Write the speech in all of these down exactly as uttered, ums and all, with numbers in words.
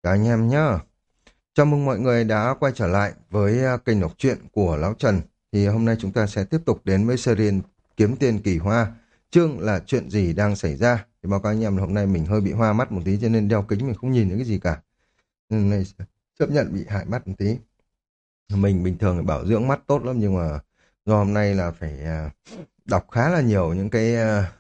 Cả anh em nhá. Chào mừng mọi người đã quay trở lại với à, kênh đọc truyện của Lão Trần. Thì hôm nay chúng ta sẽ tiếp tục đến với series Kiếm Tiền Kỳ Hoa. Chương là chuyện gì đang xảy ra. Thì báo cáo anh em là hôm nay mình hơi bị hoa mắt một tí cho nên đeo kính mình không nhìn thấy cái gì cả. Nên này chấp nhận bị hại mắt một tí. Mình bình thường bảo dưỡng mắt tốt lắm nhưng mà do hôm nay là phải à, đọc khá là nhiều những cái à,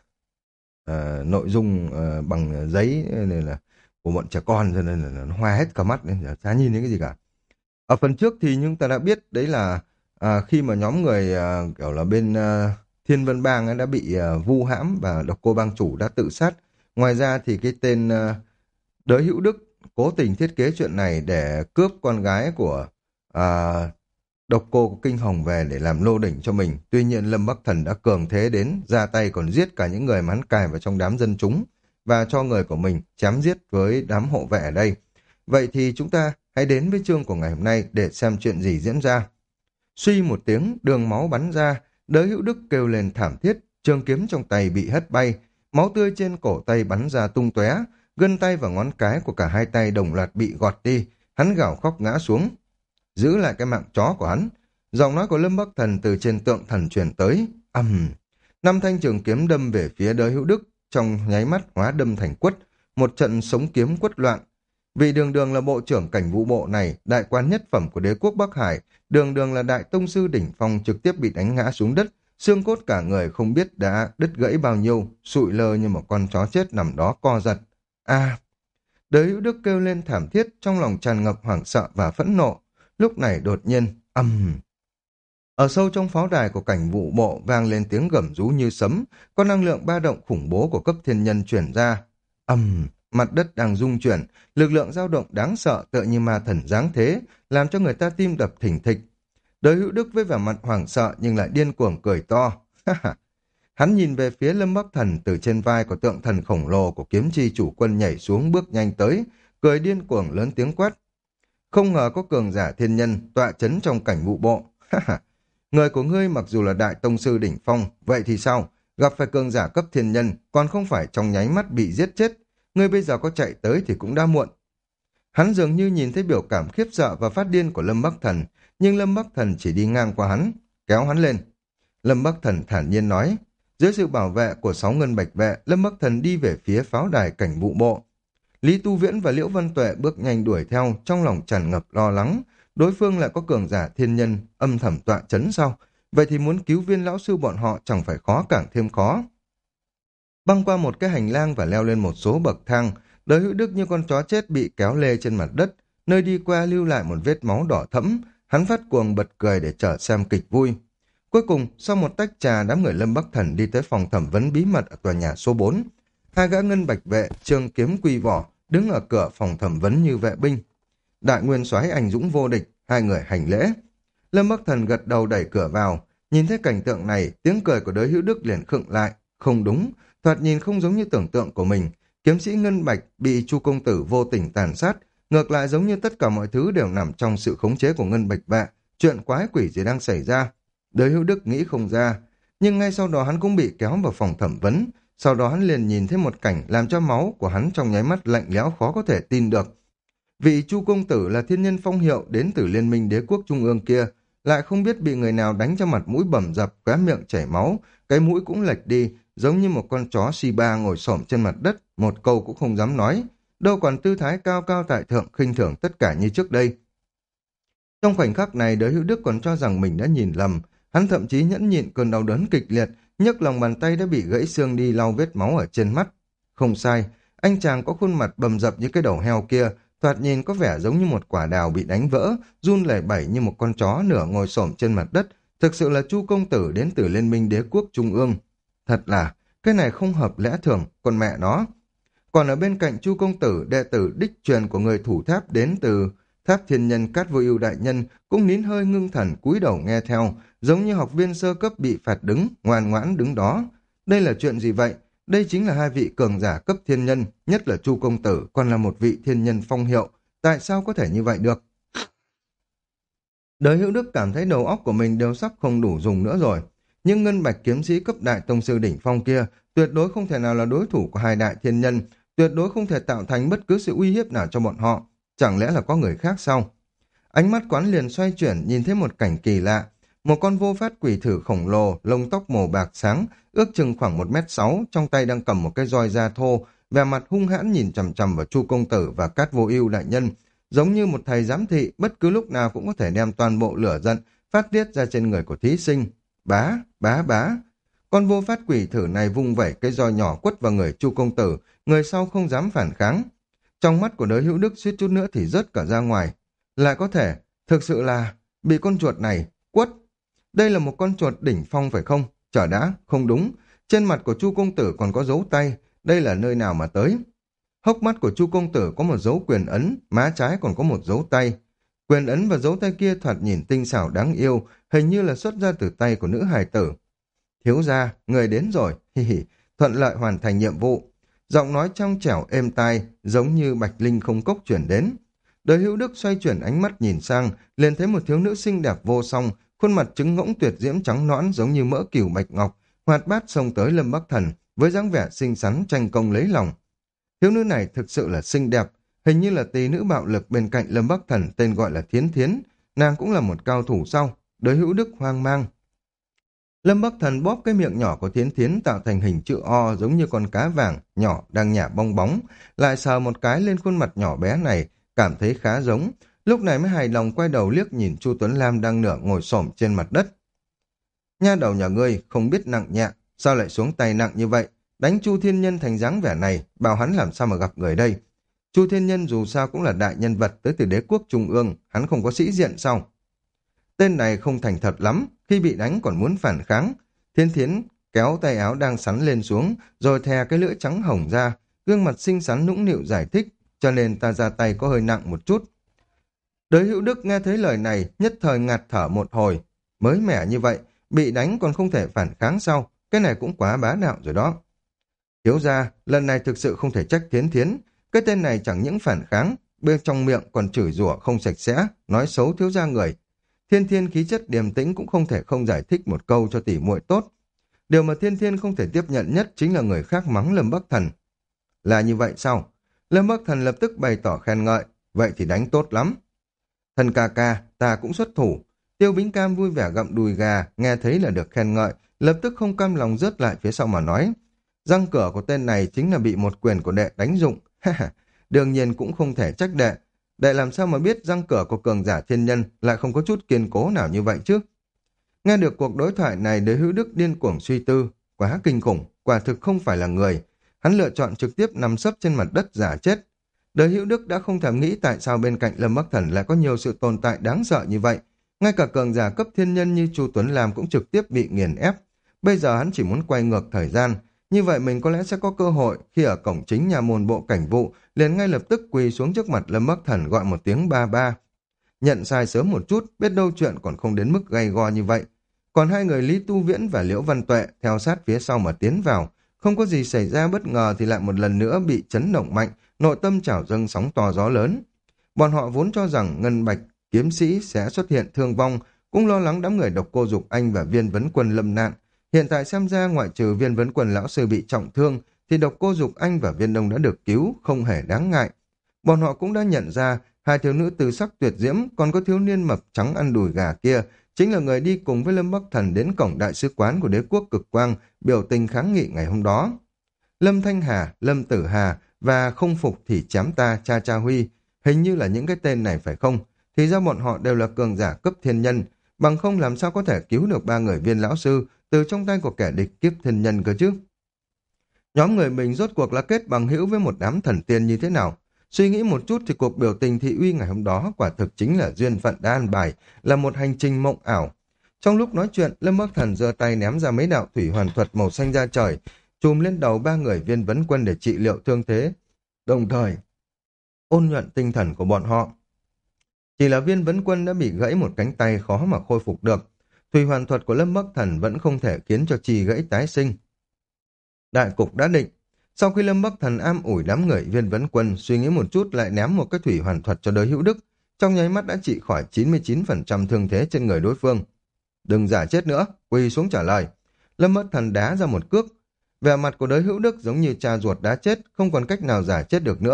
à, nội dung à, bằng giấy nên là của bọn trẻ con cho nên là nó hoa hết cả mắt nên là chả nhìn thấy cái gì cả. Ở phần trước thì chúng ta đã biết đấy là à, khi mà nhóm người à, kiểu là bên à, Thiên Vân Bang ấy đã bị à, vu hãm và độc cô bang chủ đã tự sát. Ngoài ra thì cái tên à, Đới Hữu Đức cố tình thiết kế chuyện này để cướp con gái của à, độc cô Kinh Hồng về để làm lô đỉnh cho mình. Tuy nhiên Lâm Bắc Thần đã cường thế đến ra tay còn giết cả những người mà hắn cài vào trong đám dân chúng và cho người của mình chém giết với đám hộ vệ ở đây. Vậy thì chúng ta hãy đến với chương của ngày hôm nay để xem chuyện gì diễn ra. Suy một tiếng, đường máu bắn ra, Đới Hữu Đức kêu lên thảm thiết, trường kiếm trong tay bị hất bay, máu tươi trên cổ tay bắn ra tung tóe, gân tay và ngón cái của cả hai tay đồng loạt bị gọt đi, hắn gào khóc ngã xuống. Giữ lại cái mạng chó của hắn. Giọng nói của Lâm Bắc Thần từ trên tượng thần truyền tới, ầm. Năm thanh trường kiếm đâm về phía Đới Hữu Đức, trong nháy mắt hóa đâm thành quất, một trận sống kiếm quất loạn. Vì đường đường là bộ trưởng cảnh vụ bộ này, đại quan nhất phẩm của đế quốc Bắc Hải, đường đường là đại tông sư đỉnh phong trực tiếp bị đánh ngã xuống đất, xương cốt cả người không biết đã đứt gãy bao nhiêu, sụi lơ như một con chó chết nằm đó co giật. A! Đới Hữu Đức kêu lên thảm thiết, trong lòng tràn ngập hoảng sợ và phẫn nộ. Lúc này đột nhiên, ầm. Ở sâu trong pháo đài của cảnh vụ bộ vang lên tiếng gầm rú như sấm, có năng lượng ba động khủng bố của cấp thiên nhân chuyển ra. Ầm, mặt đất đang rung chuyển, lực lượng dao động đáng sợ tựa như ma thần giáng thế, làm cho người ta tim đập thình thịch. Đới Hữu Đức với vẻ mặt hoảng sợ nhưng lại điên cuồng cười to. Hắn nhìn về phía Lâm Bắc Thần, từ trên vai của tượng thần khổng lồ của kiếm chi chủ quân nhảy xuống bước nhanh tới, cười điên cuồng lớn tiếng quát. Không ngờ có cường giả thiên nhân tọa chấn trong cảnh vụ bộ. Người của ngươi mặc dù là đại tông sư đỉnh phong, vậy thì sao? Gặp phải cường giả cấp thiên nhân, còn không phải trong nháy mắt bị giết chết. Ngươi bây giờ có chạy tới thì cũng đã muộn. Hắn dường như nhìn thấy biểu cảm khiếp sợ và phát điên của Lâm Bắc Thần, nhưng Lâm Bắc Thần chỉ đi ngang qua hắn, kéo hắn lên. Lâm Bắc Thần thản nhiên nói, dưới sự bảo vệ của sáu ngân bạch vệ, Lâm Bắc Thần đi về phía pháo đài cảnh vụ bộ. Lý Tu Viễn và Liễu Văn Tuệ bước nhanh đuổi theo, trong lòng tràn ngập lo lắng. Đối phương lại có cường giả thiên nhân, âm thầm tọa chấn sau. Vậy thì muốn cứu viên lão sư bọn họ chẳng phải khó càng thêm khó. Băng qua một cái hành lang và leo lên một số bậc thang, Đới Hữu Đức như con chó chết bị kéo lê trên mặt đất, nơi đi qua lưu lại một vết máu đỏ thẫm, hắn phát cuồng bật cười để chờ xem kịch vui. Cuối cùng, sau một tách trà, đám người Lâm Bắc Thần đi tới phòng thẩm vấn bí mật ở tòa nhà số bốn. Hai gã ngân bạch vệ, trường kiếm quy vỏ, đứng ở cửa phòng thẩm vấn như vệ binh. Đại nguyên soái anh dũng vô địch, hai người hành lễ. Lâm Bắc Thần gật đầu đẩy cửa vào, nhìn thấy cảnh tượng này, tiếng cười của Đới Hữu Đức liền khựng lại. Không đúng, thoạt nhìn không giống như tưởng tượng của mình. Kiếm sĩ ngân bạch bị Chu công tử vô tình tàn sát, ngược lại giống như tất cả mọi thứ đều nằm trong sự khống chế của ngân bạch vệ. Chuyện quái quỷ gì đang xảy ra? Đới Hữu Đức nghĩ không ra, nhưng ngay sau đó hắn cũng bị kéo vào phòng thẩm vấn. Sau đó hắn liền nhìn thấy một cảnh làm cho máu của hắn trong nháy mắt lạnh lẽo khó có thể tin được. Vị Chu công tử là thiên nhân phong hiệu đến từ Liên minh đế quốc trung ương kia, lại không biết bị người nào đánh cho mặt mũi bầm dập, khóe miệng chảy máu, cái mũi cũng lệch đi, giống như một con chó Shiba ngồi xổm trên mặt đất, một câu cũng không dám nói, đâu còn tư thái cao cao tại thượng khinh thường tất cả như trước đây. Trong khoảnh khắc này, Đới Hữu Đức còn cho rằng mình đã nhìn lầm, hắn thậm chí nhẫn nhịn cơn đau đớn kịch liệt, nhấc lòng bàn tay đã bị gãy xương đi lau vết máu ở trên mắt. Không sai, anh chàng có khuôn mặt bầm dập như cái đầu heo kia, thoạt nhìn có vẻ giống như một quả đào bị đánh vỡ, run lẩy bẩy như một con chó nửa ngồi xổm trên mặt đất, thực sự là Chu công tử đến từ Liên minh đế quốc trung ương. Thật là, cái này không hợp lẽ thường, con mẹ nó. Còn ở bên cạnh Chu công tử, đệ tử đích truyền của người thủ tháp đến từ Tháp Thiên Nhân Cát Vô Ưu đại nhân cũng nín hơi ngưng thần cúi đầu nghe theo, giống như học viên sơ cấp bị phạt đứng, ngoan ngoãn đứng đó. Đây là chuyện gì vậy? Đây chính là hai vị cường giả cấp thiên nhân, nhất là Chu công tử còn là một vị thiên nhân phong hiệu, tại sao có thể như vậy được? Đới Hữu Đức cảm thấy đầu óc của mình đều sắp không đủ dùng nữa rồi. Nhưng ngân bạch kiếm sĩ cấp đại tông sư đỉnh phong kia tuyệt đối không thể nào là đối thủ của hai đại thiên nhân, tuyệt đối không thể tạo thành bất cứ sự uy hiếp nào cho bọn họ. chẳng lẽ là có người khác sao? Ánh mắt quán liền xoay chuyển, nhìn thấy một cảnh kỳ lạ. Một con vô phát quỷ thử khổng lồ, lông tóc màu bạc sáng, ước chừng khoảng một mét sáu, trong tay đang cầm một cái roi da thô, vẻ mặt hung hãn nhìn chằm chằm vào Chu công tử và Cát Vô Ưu đại nhân, giống như một thầy giám thị, bất cứ lúc nào cũng có thể đem toàn bộ lửa giận phát tiết ra trên người của thí sinh. Bá, bá bá. Con vô phát quỷ thử này vung vẩy cái roi nhỏ quất vào người Chu công tử, người sau không dám phản kháng. Trong mắt của Đới Hữu Đức suýt chút nữa thì rớt cả ra ngoài. Lại có thể, thực sự là bị con chuột này quất. Đây là một con chuột đỉnh phong phải không? Chả đã, không đúng. Trên mặt của Chu công tử còn có dấu tay, đây là nơi nào mà tới? Hốc mắt của Chu công tử có một dấu quyền ấn, má trái còn có một dấu tay. Quyền ấn và dấu tay kia thoạt nhìn tinh xảo đáng yêu, hình như là xuất ra từ tay của nữ hài tử. Thiếu gia, người đến rồi, hi hi, thuận lợi hoàn thành nhiệm vụ. Giọng nói trong trẻo êm tai, giống như bạch linh không cốc chuyển đến. Đới Hữu Đức xoay chuyển ánh mắt nhìn sang, liền thấy một thiếu nữ xinh đẹp vô song, khuôn mặt trứng ngỗng tuyệt diễm trắng nõn giống như mỡ cừu bạch ngọc, hoạt bát xông tới Lâm Bắc Thần với dáng vẻ xinh xắn tranh công lấy lòng. Thiếu nữ này thực sự là xinh đẹp, hình như là tỷ nữ bạo lực bên cạnh Lâm Bắc Thần tên gọi là Thiến Thiến, nàng cũng là một cao thủ sau. Đới Hữu Đức hoang mang. Lâm Bắc Thần bóp cái miệng nhỏ của Thiến Thiến tạo thành hình chữ O giống như con cá vàng nhỏ đang nhả bong bóng, lại sờ một cái lên khuôn mặt nhỏ bé này, cảm thấy khá giống. Lúc này mới hài lòng quay đầu liếc nhìn Chu Tuấn Lam đang nửa ngồi xổm trên mặt đất. Nha đầu nhà ngươi không biết nặng nhẹ, sao lại xuống tay nặng như vậy? Đánh Chu Thiên Nhân thành dáng vẻ này, bảo hắn làm sao mà gặp người đây? Chu Thiên Nhân dù sao cũng là đại nhân vật tới từ đế quốc trung ương, hắn không có sĩ diện sao? Tên này không thành thật lắm, khi bị đánh còn muốn phản kháng. Thiên Thiến kéo tay áo đang sắn lên xuống, rồi thè cái lưỡi trắng hồng ra, gương mặt xinh xắn nũng nịu giải thích, cho nên ta ra tay có hơi nặng một chút. Đới Hữu Đức nghe thấy lời này, nhất thời ngạt thở một hồi. Mới mẻ như vậy, bị đánh còn không thể phản kháng sao? Cái này cũng quá bá đạo rồi đó. Thiếu gia, lần này thực sự không thể trách Thiến Thiến. Cái tên này chẳng những phản kháng, bên trong miệng còn chửi rủa không sạch sẽ, nói xấu thiếu gia người. Thiên Thiên khí chất điềm tĩnh cũng không thể không giải thích một câu cho tỉ muội tốt. Điều mà Thiên Thiên không thể tiếp nhận nhất chính là người khác mắng Lâm Bắc Thần. Là như vậy sao? Lâm Bắc Thần lập tức bày tỏ khen ngợi, vậy thì đánh tốt lắm. Thần ca ca, ta cũng xuất thủ. Tiêu Bính Cam vui vẻ gặm đùi gà, nghe thấy là được khen ngợi, lập tức không cam lòng rớt lại phía sau mà nói. Răng cửa của tên này chính là bị một quyền của đệ đánh dụng. Đương nhiên cũng không thể trách đệ. Đệ làm sao mà biết răng cửa của cường giả thiên nhân lại không có chút kiên cố nào như vậy chứ? Nghe được cuộc đối thoại này, Đới Hữu Đức điên cuồng suy tư, quá kinh khủng, quả thực không phải là người. Hắn lựa chọn trực tiếp nằm sấp trên mặt đất giả chết. Đới Hữu Đức đã không thèm nghĩ tại sao bên cạnh Lâm Bắc Thần lại có nhiều sự tồn tại đáng sợ như vậy. Ngay cả cường giả cấp thiên nhân như Chu Tuấn Lam cũng trực tiếp bị nghiền ép. Bây giờ hắn chỉ muốn quay ngược thời gian, như vậy mình có lẽ sẽ có cơ hội khi ở cổng chính nhà môn bộ cảnh vụ, liền ngay lập tức quỳ xuống trước mặt Lâm Bắc Thần gọi một tiếng ba ba. Nhận sai sớm một chút, biết đâu chuyện còn không đến mức gay go như vậy. Còn hai người Lý Tu Viễn và Liễu Văn Tuệ theo sát phía sau mà tiến vào, không có gì xảy ra bất ngờ thì lại một lần nữa bị chấn động mạnh, nội tâm trào dâng sóng to gió lớn. Bọn họ vốn cho rằng Ngân Bạch kiếm sĩ sẽ xuất hiện thương vong, cũng lo lắng đám người Độc Cô Dục Anh và Viên Vấn Quân lâm nạn. Hiện tại xem ra ngoại trừ Viên Vấn Quân lão sư bị trọng thương, thì Độc Cô Dục Anh và Viên Đông đã được cứu, không hề đáng ngại. Bọn họ cũng đã nhận ra hai thiếu nữ từ sắc tuyệt diễm, còn có thiếu niên mập trắng ăn đùi gà kia, chính là người đi cùng với Lâm Bắc Thần đến cổng đại sứ quán của đế quốc cực quang, biểu tình kháng nghị ngày hôm đó. Lâm Thanh Hà, Lâm Tử Hà và không phục thì chém ta cha cha Huy, hình như là những cái tên này phải không? Thì ra bọn họ đều là cường giả cấp thiên nhân, bằng không làm sao có thể cứu được ba người Viên lão sư từ trong tay của kẻ địch kiếp thiên nhân cơ chứ? Nhóm người mình rốt cuộc là kết bằng hữu với một đám thần tiên như thế nào? Suy nghĩ một chút thì cuộc biểu tình thị uy ngày hôm đó quả thực chính là duyên phận đã an bài, là một hành trình mộng ảo. Trong lúc nói chuyện, Lâm Bắc Thần giơ tay ném ra mấy đạo thủy hoàn thuật màu xanh ra trời, chùm lên đầu ba người Viên Vấn Quân để trị liệu thương thế, đồng thời ôn nhuận tinh thần của bọn họ. Chỉ là Viên Vấn Quân đã bị gãy một cánh tay khó mà khôi phục được. Thủy hoàn thuật của Lâm Bắc Thần vẫn không thể khiến cho chi gãy tái sinh. Đại cục đã định. Sau khi Lâm Bắc Thần am ủi đám người Viên Vấn Quân, suy nghĩ một chút lại ném một cái thủy hoàn thuật cho Đới Hữu Đức, trong nháy mắt đã trị khỏi chín mươi chín phần trăm thương thế trên người đối phương. Đừng giả chết nữa, quỳ xuống trả lời. Lâm Bắc Thần đá ra một cước. Vẻ mặt của Đới Hữu Đức giống như cha ruột đã chết, không còn cách nào giả chết được nữa,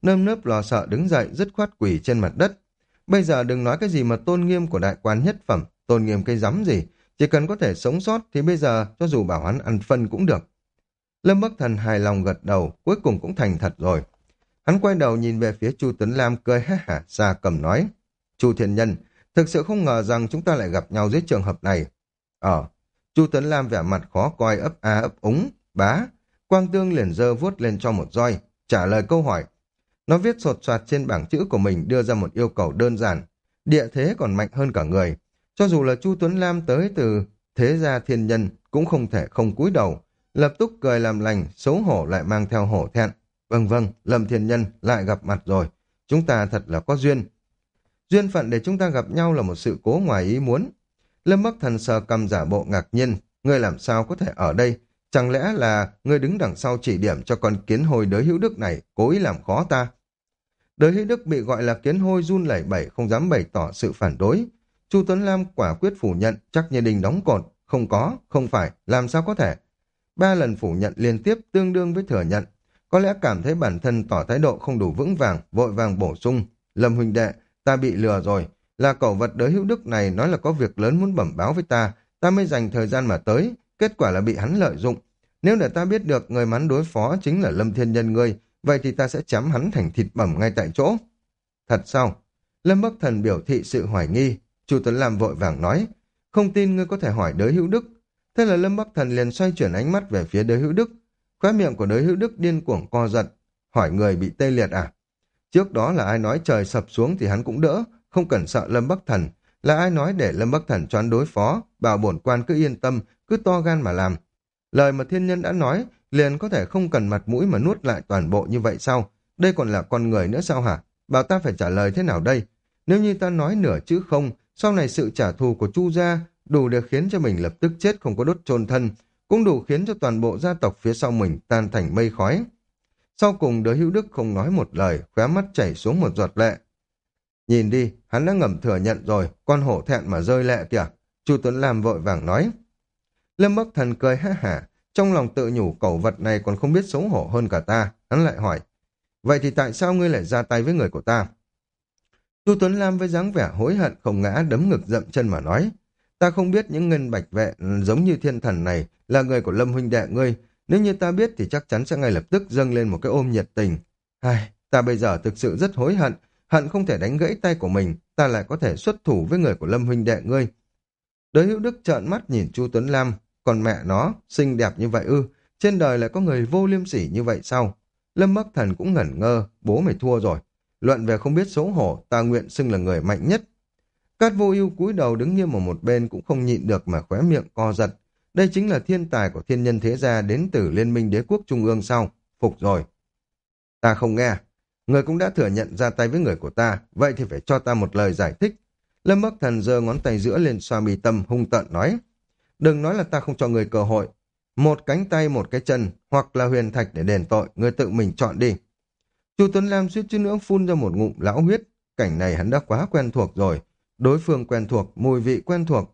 nơm nớp lo sợ đứng dậy dứt khoát quỳ trên mặt đất. Bây giờ đừng nói cái gì mà tôn nghiêm của đại quan nhất phẩm, tôn nghiêm cái rắm gì, chỉ cần có thể sống sót thì bây giờ cho dù bảo hắn ăn phân cũng được. Lâm Bắc Thần hài lòng gật đầu, cuối cùng cũng thành thật rồi. Hắn quay đầu nhìn về phía Chu Tuấn Lam cười ha hả, xa cầm nói: Chu Thiên Nhân, thực sự không ngờ rằng chúng ta lại gặp nhau dưới trường hợp này. Ờ, Chu Tuấn Lam vẻ mặt khó coi, ấp a ấp úng. Bá, Quang Tương liền giơ vuốt lên cho một roi, trả lời câu hỏi. Nó viết sột soạt trên bảng chữ của mình, đưa ra một yêu cầu đơn giản. Địa thế còn mạnh hơn cả người. Cho dù là Chu Tuấn Lam tới từ thế gia thiên nhân, cũng không thể không cúi đầu. Lập tức cười làm lành, xấu hổ lại mang theo hổ thẹn. Vâng vâng, Lâm Thiên Nhân lại gặp mặt rồi. Chúng ta thật là có duyên. Duyên phận để chúng ta gặp nhau là một sự cố ngoài ý muốn. Lâm Bắc Thần sờ cầm giả bộ ngạc nhiên. Ngươi làm sao có thể ở đây? Chẳng lẽ là ngươi đứng đằng sau chỉ điểm cho con kiến hôi Đới Hữu Đức này cố ý làm khó ta? Đới Hữu Đức bị gọi là kiến hôi run lẩy bẩy, không dám bày tỏ sự phản đối. Chu Tuấn Lam quả quyết phủ nhận, chắc như đình đóng cột. Không có, không phải, làm sao có thể? Ba lần phủ nhận liên tiếp tương đương với thừa nhận. Có lẽ cảm thấy bản thân tỏ thái độ không đủ vững vàng, vội vàng bổ sung. Lâm huynh đệ, ta bị lừa rồi. Là cẩu vật Đới Hữu Đức này nói là có việc lớn muốn bẩm báo với ta, ta mới dành thời gian mà tới. Kết quả là bị hắn lợi dụng. Nếu để ta biết được người mắn đối phó chính là Lâm Thiên Nhân ngươi, vậy thì ta sẽ chém hắn thành thịt bẩm ngay tại chỗ. Thật sao? Lâm Bắc Thần biểu thị sự hoài nghi. Chu Tuấn Lam vội vàng nói, không tin ngươi có thể hỏi Đới Hữu Đức. Thế là Lâm Bắc Thần liền xoay chuyển ánh mắt về phía Đới Hữu Đức. Khóe miệng của Đới Hữu Đức điên cuồng co giật. Hỏi người bị tê liệt à? Trước đó là ai nói trời sập xuống thì hắn cũng đỡ, không cần sợ Lâm Bắc Thần. Là ai nói để Lâm Bắc Thần cho hắn đối phó, bảo bổn quan cứ yên tâm, cứ to gan mà làm. Lời mà thiên nhân đã nói, liền có thể không cần mặt mũi mà nuốt lại toàn bộ như vậy sao? Đây còn là con người nữa sao hả? Bảo ta phải trả lời thế nào đây? Nếu như ta nói nửa chữ không, sau này sự trả thù của Chu gia đủ để khiến cho mình lập tức chết không có đốt chôn thân, cũng đủ khiến cho toàn bộ gia tộc phía sau mình tan thành mây khói. Sau cùng Đới Hữu Đức không nói một lời, khóe mắt chảy xuống một giọt lệ. Nhìn đi, hắn đã ngầm thừa nhận rồi, con hổ thẹn mà rơi lệ kìa. Chu Tuấn Lam vội vàng nói. Lâm Bắc Thần cười ha hả, trong lòng tự nhủ cẩu vật này còn không biết xấu hổ hơn cả ta. Hắn lại hỏi, vậy thì tại sao ngươi lại ra tay với người của ta? Chu Tuấn Lam với dáng vẻ hối hận không ngã đấm ngực dậm chân mà nói, ta không biết những ngân bạch vệ giống như thiên thần này là người của Lâm huynh đệ ngươi. Nếu như ta biết thì chắc chắn sẽ ngay lập tức dâng lên một cái ôm nhiệt tình. Ai, ta bây giờ thực sự rất hối hận, hận không thể đánh gãy tay của mình, ta lại có thể xuất thủ với người của Lâm huynh đệ ngươi. Đới Hữu Đức trợn mắt nhìn Chu Tuấn Lam, còn mẹ nó, xinh đẹp như vậy ư, trên đời lại có người vô liêm sỉ như vậy sao? Lâm Bắc Thần cũng ngẩn ngơ, bố mày thua rồi. Luận về không biết xấu hổ, ta nguyện xưng là người mạnh nhất. Cát Vô Ưu cúi đầu đứng nghiêm ở một bên cũng không nhịn được mà khóe miệng co giật. Đây chính là thiên tài của thiên nhân thế gia đến từ Liên minh Đế quốc Trung ương sao? Phục rồi. Ta không nghe. Người cũng đã thừa nhận ra tay với người của ta, vậy thì phải cho ta một lời giải thích. Lâm Bắc Thần giơ ngón tay giữa lên xoa mi tâm hung tợn nói. Đừng nói là ta không cho người cơ hội. Một cánh tay một cái chân, hoặc là huyền thạch để đền tội, người tự mình chọn đi. Chu Tuấn Lam suýt chút nữa phun ra một ngụm lão huyết. Cảnh này hắn đã quá quen thuộc rồi. Đối phương quen thuộc, mùi vị quen thuộc.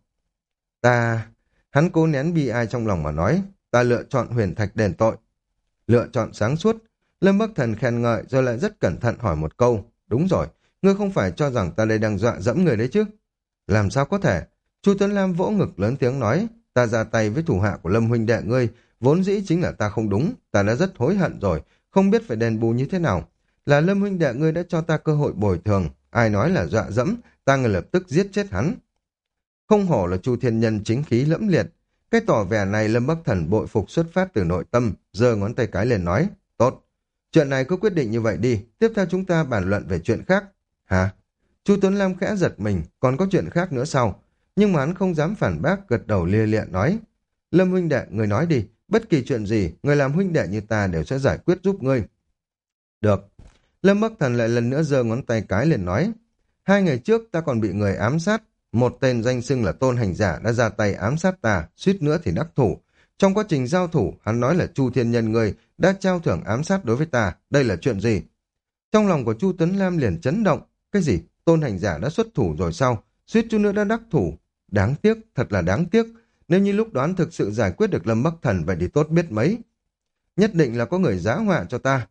Ta... Hắn cố nén bi ai trong lòng mà nói, ta lựa chọn huyền thạch đền tội. Lựa chọn sáng suốt. Lâm Bắc Thần khen ngợi rồi lại rất cẩn thận hỏi một câu. Đúng rồi, ngươi không phải cho rằng ta đây đang dọa dẫm người đấy chứ? Làm sao có thể? Chu Tuấn Lam vỗ ngực lớn tiếng nói, ta ra tay với thủ hạ của Lâm huynh đệ ngươi, vốn dĩ chính là ta không đúng, ta đã rất hối hận rồi, không biết phải đền bù như thế nào. Là Lâm huynh đệ ngươi đã cho ta cơ hội bồi thường, ai nói là dọa dẫm, ta ngay lập tức giết chết hắn. Không hổ là Chu Thiên Nhân chính khí lẫm liệt. Cái tỏ vẻ này Lâm Bắc Thần bội phục xuất phát từ nội tâm, giơ ngón tay cái lên nói, tốt, chuyện này cứ quyết định như vậy đi, tiếp theo chúng ta bàn luận về chuyện khác. Hả? Chu Tuấn Lam khẽ giật mình, còn có chuyện khác nữa sao? Nhưng mà hắn không dám phản bác, gật đầu lia lịa nói, Lâm huynh đệ, người nói đi, bất kỳ chuyện gì, người làm huynh đệ như ta đều sẽ giải quyết giúp ngươi. Được. Lâm Bắc Thần lại lần nữa giơ ngón tay cái lên nói, hai ngày trước ta còn bị người ám sát, một tên danh xưng là Tôn Hành Giả đã ra tay ám sát ta, suýt nữa thì đắc thủ. Trong quá trình giao thủ, hắn nói là Chu Thiên Nhân ngươi đã trao thưởng ám sát đối với ta, đây là chuyện gì? Trong lòng của Chu Tuấn Lam liền chấn động, cái gì? Tôn Hành Giả đã xuất thủ rồi sao? Suýt chút nữa đã đắc thủ. Đáng tiếc, thật là đáng tiếc. Nếu như lúc đoán thực sự giải quyết được Lâm Bắc Thần vậy thì tốt biết mấy. Nhất định là có người giá họa cho ta.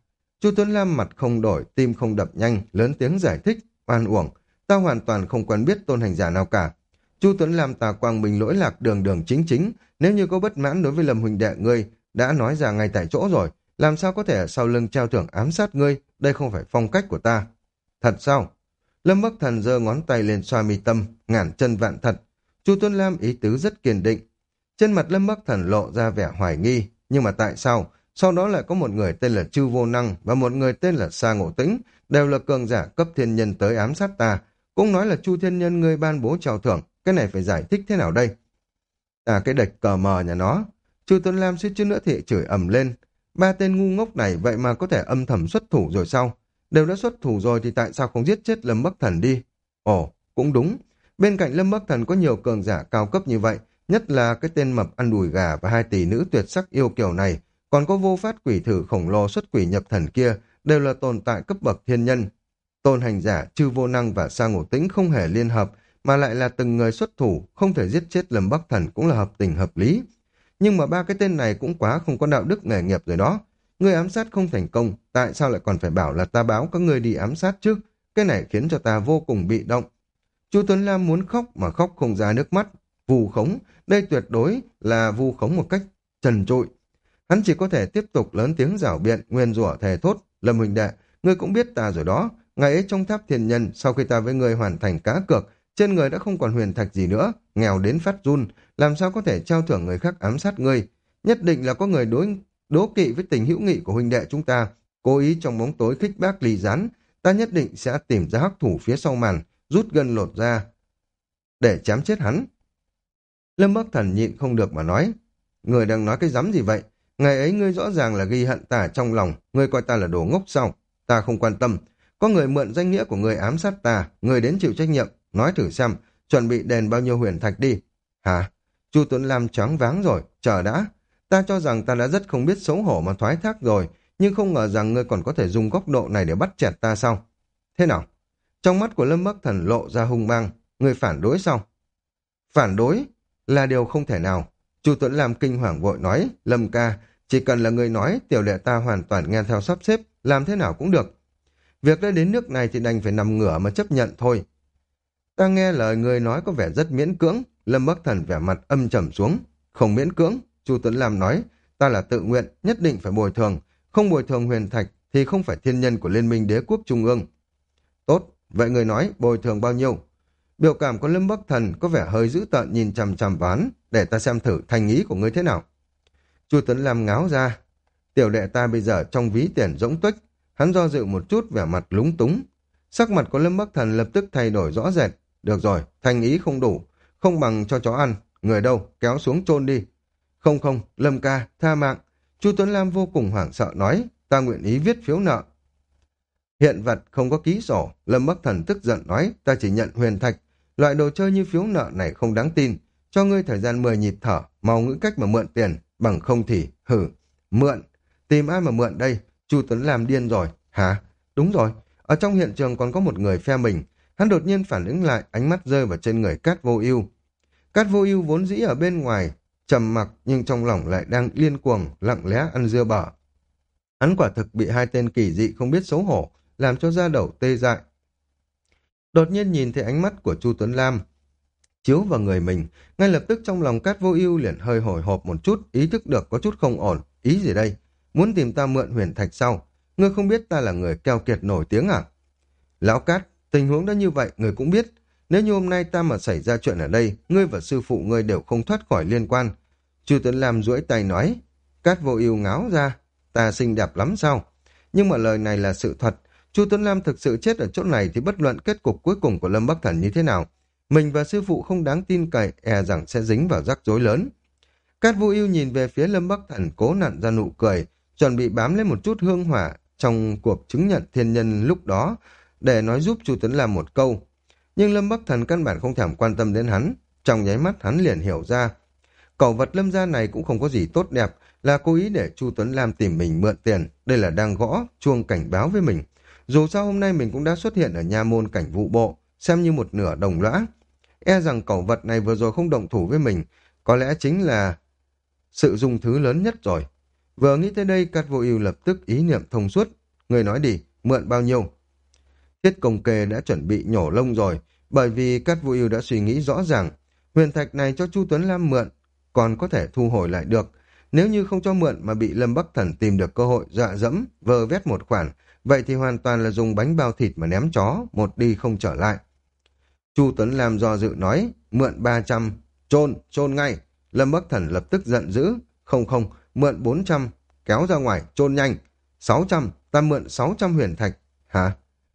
Chu Tuấn Lam mặt không đổi, tim không đập nhanh, lớn tiếng giải thích, oan uổng, ta hoàn toàn không quen biết tôn hành giả nào cả. Chu Tuấn Lam ta quang minh lỗi lạc đường đường chính chính, nếu như có bất mãn đối với Lâm huynh đệ ngươi, đã nói ra ngay tại chỗ rồi, làm sao có thể ở sau lưng treo thưởng ám sát ngươi, đây không phải phong cách của ta. Thật sao? Lâm Bắc Thần giơ ngón tay lên xoa mi tâm, ngàn chân vạn thật. Chu Tuấn Lam ý tứ rất kiên định. Trên mặt Lâm Bắc Thần lộ ra vẻ hoài nghi, nhưng mà tại sao? Sau đó lại có một người tên là Chư Vô Năng và một người tên là Sa Ngộ Tĩnh, đều là cường giả cấp thiên nhân tới ám sát ta. Cũng nói là Chu thiên nhân ngươi ban bố treo thưởng, cái này phải giải thích thế nào đây? À cái đệch cờ mờ nhà nó. Chu Tuấn Lam suýt chút nữa thì chửi ầm lên. Ba tên ngu ngốc này vậy mà có thể âm thầm xuất thủ rồi sao? Đều đã xuất thủ rồi thì tại sao không giết chết Lâm Bắc Thần đi? Ồ, cũng đúng. Bên cạnh Lâm Bắc Thần có nhiều cường giả cao cấp như vậy, nhất là cái tên mập ăn đùi gà và hai tỷ nữ tuyệt sắc yêu kiều này, còn có vô phát quỷ thử khổng lồ xuất quỷ nhập thần kia, đều là tồn tại cấp bậc thiên nhân. Tôn hành giả, Chư Vô Năng và Sa Ngộ Tĩnh không hề liên hợp, mà lại là từng người xuất thủ, không thể giết chết Lâm Bắc Thần cũng là hợp tình hợp lý. Nhưng mà ba cái tên này cũng quá không có đạo đức nghề nghiệp rồi đó. Người ám sát không thành công, tại sao lại còn phải bảo là ta báo các người đi ám sát chứ? Cái này khiến cho ta vô cùng bị động. Chu Tuấn Lam muốn khóc mà khóc không ra nước mắt. Vù khống, đây tuyệt đối là vu khống một cách trần trụi. Hắn chỉ có thể tiếp tục lớn tiếng rảo biện, nguyên rủa thề thốt. Lâm huynh đệ, ngươi cũng biết ta rồi đó. Ngày ấy trong tháp thiên nhân, sau khi ta với ngươi hoàn thành cá cược, trên người đã không còn huyền thạch gì nữa, nghèo đến phát run, làm sao có thể trao thưởng người khác ám sát ngươi? Nhất định là có người đối đố kỵ với tình hữu nghị của huynh đệ chúng ta, cố ý trong bóng tối khích bác ly gián, ta nhất định sẽ tìm ra hắc thủ phía sau màn, rút gân lột ra để chém chết hắn. Lâm Bắc Thần nhịn không được mà nói, người đang nói cái rắm gì vậy? Ngày ấy ngươi rõ ràng là ghi hận ta trong lòng, ngươi coi ta là đồ ngốc sao? Ta không quan tâm, có người mượn danh nghĩa của người ám sát ta, người đến chịu trách nhiệm, nói thử xem, chuẩn bị đền bao nhiêu huyền thạch đi. Hả? Chu Tuấn Lam choáng váng rồi, chờ đã. Ta cho rằng ta đã rất không biết xấu hổ mà thoái thác rồi, nhưng không ngờ rằng ngươi còn có thể dùng góc độ này để bắt chẹt ta sao? Thế nào? Trong mắt của Lâm Bắc Thần lộ ra hung mang, ngươi phản đối sao? Phản đối là điều không thể nào. Chu Tuấn Lam kinh hoàng vội nói, Lâm ca, chỉ cần là người nói, tiểu đệ ta hoàn toàn nghe theo sắp xếp, làm thế nào cũng được. Việc đã đến nước này thì đành phải nằm ngửa mà chấp nhận thôi. Ta nghe lời người nói có vẻ rất miễn cưỡng. Lâm Bắc Thần vẻ mặt âm trầm xuống. Không miễn cưỡng, Chu Tuấn Lam nói, ta là tự nguyện, nhất định phải bồi thường. Không bồi thường huyền thạch thì không phải thiên nhân của Liên minh Đế quốc Trung ương. Tốt, vậy người nói bồi thường bao nhiêu? Biểu cảm của Lâm Bắc Thần có vẻ hơi dữ tợn nhìn chằm chằm ván, để ta xem thử thành ý của ngươi thế nào. Chu Tuấn Lam ngáo ra, tiểu đệ ta bây giờ trong ví tiền rỗng tuếch. Hắn do dự một chút, vẻ mặt lúng túng. Sắc mặt của Lâm Bắc Thần lập tức thay đổi rõ rệt. Được rồi, thành ý không đủ, không bằng cho chó ăn. Người đâu, kéo xuống chôn đi. Không không, Lâm ca, tha mạng. Chu Tuấn Lam vô cùng hoảng sợ nói, ta nguyện ý viết phiếu nợ. Hiện vật không có ký sổ. Lâm Bắc Thần tức giận nói, ta chỉ nhận huyền thạch. Loại đồ chơi như phiếu nợ này không đáng tin. Cho ngươi thời gian mười nhịp thở, mau nghĩ cách mà mượn tiền, bằng không thì, hử, mượn. Tìm ai mà mượn đây? Chu Tuấn Lam điên rồi. Hả? Đúng rồi, ở trong hiện trường còn có một người phe mình. Hắn đột nhiên phản ứng lại, ánh mắt rơi vào trên người Cát Vô Ưu. Cát Vô Ưu vốn dĩ ở bên ngoài trầm mặc, nhưng trong lòng lại đang điên cuồng lặng lẽ ăn dưa bở. Hắn quả thực bị hai tên kỳ dị không biết xấu hổ làm cho da đầu tê dại. Đột nhiên nhìn thấy ánh mắt của Chu Tuấn Lam chiếu vào người mình, ngay lập tức trong lòng Cát Vô Ưu liền hơi hồi hộp một chút, ý thức được có chút không ổn. Ý gì đây? Muốn tìm ta mượn huyền thạch sao? Ngươi không biết ta là người keo kiệt nổi tiếng à? Lão Cát, tình huống đã như vậy, ngươi cũng biết. Nếu như hôm nay ta mà xảy ra chuyện ở đây, ngươi và sư phụ ngươi đều không thoát khỏi liên quan. Chu Tuấn Lam duỗi tay nói. Cát Vô Ưu ngáo ra, ta xinh đẹp lắm sao? Nhưng mà lời này là sự thật. Chu Tuấn Lam thực sự chết ở chỗ này thì bất luận kết cục cuối cùng của Lâm Bắc Thần như thế nào, mình và sư phụ không đáng tin cậy, e rằng sẽ dính vào rắc rối lớn. Cát Vô Ưu nhìn về phía Lâm Bắc Thần, cố nặn ra nụ cười, chuẩn bị bám lên một chút hương hỏa trong cuộc chứng nhận thiên nhân lúc đó để nói giúp Chu Tuấn Lam một câu. Nhưng Lâm Bắc Thần căn bản không thèm quan tâm đến hắn, trong nháy mắt hắn liền hiểu ra. Cẩu vật Lâm gia này cũng không có gì tốt đẹp, là cố ý để Chu Tuấn Lam tìm mình mượn tiền, đây là đang gõ chuông cảnh báo với mình. Dù sao hôm nay mình cũng đã xuất hiện ở nha môn cảnh vụ bộ, xem như một nửa đồng lõa. E rằng cẩu vật này vừa rồi không động thủ với mình, có lẽ chính là sự dung thứ lớn nhất rồi. Vừa nghĩ tới đây, Cát Vô Ưu lập tức ý niệm thông suốt. Người nói đi, mượn bao nhiêu? Thiết Công Kê đã chuẩn bị nhổ lông rồi, bởi vì Cát Vô Ưu đã suy nghĩ rõ ràng, huyền thạch này cho Chu Tuấn Lam mượn, còn có thể thu hồi lại được. Nếu như không cho mượn mà bị Lâm Bắc Thần tìm được cơ hội dọa dẫm, vơ vét một khoản, vậy thì hoàn toàn là dùng bánh bao thịt mà ném chó, một đi không trở lại. Chu Tuấn Lam do dự nói, mượn ba trăm, chôn, chôn ngay. Lâm Bắc Thần lập tức giận dữ, không không, mượn bốn trăm, kéo ra ngoài, chôn nhanh. sáu trăm, ta mượn sáu trăm huyền thạch. Hả?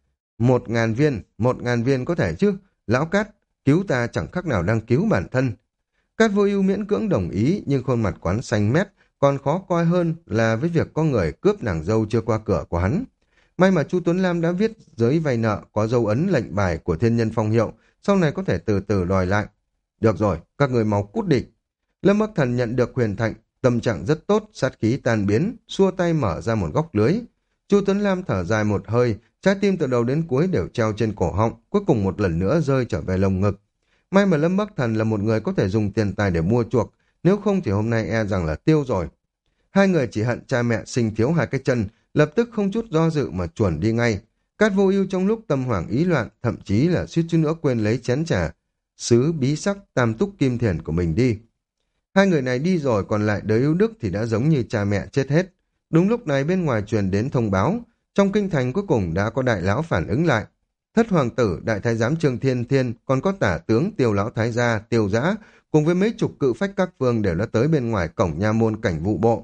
Một ngàn viên, một ngàn viên có thể chứ. Lão Cát, cứu ta chẳng khác nào đang cứu bản thân. Cát Vô Ưu miễn cưỡng đồng ý, nhưng khuôn mặt quán xanh mét, còn khó coi hơn là với việc có người cướp nàng dâu chưa qua cửa của hắn. May mà Chu Tuấn Lam đã viết giấy vay nợ có dấu ấn lệnh bài của Thiên Nhân Phong Hiệu, sau này có thể từ từ đòi lại. Được rồi, các người mau cút đi. Lâm Bắc Thần nhận được huyền thạch, tâm trạng rất tốt, sát khí tan biến, xua tay mở ra một góc lưới. Chu Tuấn Lam thở dài một hơi, trái tim từ đầu đến cuối đều treo trên cổ họng, cuối cùng một lần nữa rơi trở về lồng ngực. May mà Lâm Bắc Thần là một người có thể dùng tiền tài để mua chuộc, nếu không thì hôm nay e rằng là tiêu rồi. Hai người chỉ hận cha mẹ sinh thiếu hai cái chân, lập tức không chút do dự mà chuẩn đi ngay. Cát Vô Ưu trong lúc tâm hoảng ý loạn, thậm chí là suýt chút nữa quên lấy chén trà sứ bí sắc tam túc kim thiền của mình đi. Hai người này đi rồi, còn lại Đới Hữu Đức thì đã giống như cha mẹ chết hết. Đúng lúc này bên ngoài truyền đến thông báo, trong kinh thành cuối cùng đã có đại lão phản ứng lại. Thất hoàng tử, đại thái giám Trương Thiên Thiên, còn có tả tướng Tiêu lão thái gia, Tiêu Dã, cùng với mấy chục cự phách các phương đều đã tới bên ngoài cổng nha môn cảnh vụ bộ.